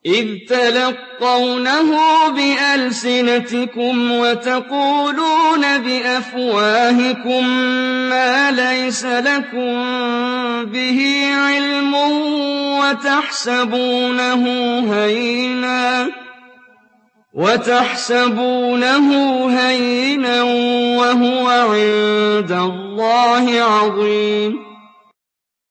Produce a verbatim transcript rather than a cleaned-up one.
إِذْ تَلَقَّوْنَهُ بِأَلْسِنَتِكُمْ وَتَقُولُونَ بِأَفْوَاهِكُم مَّا لَيْسَ لَكُم بِهِ عِلْمٌ وَتَحْسَبُونَهُ هَيِّنًا وَهُوَ عِندَ اللَّهِ عَظِيمٌ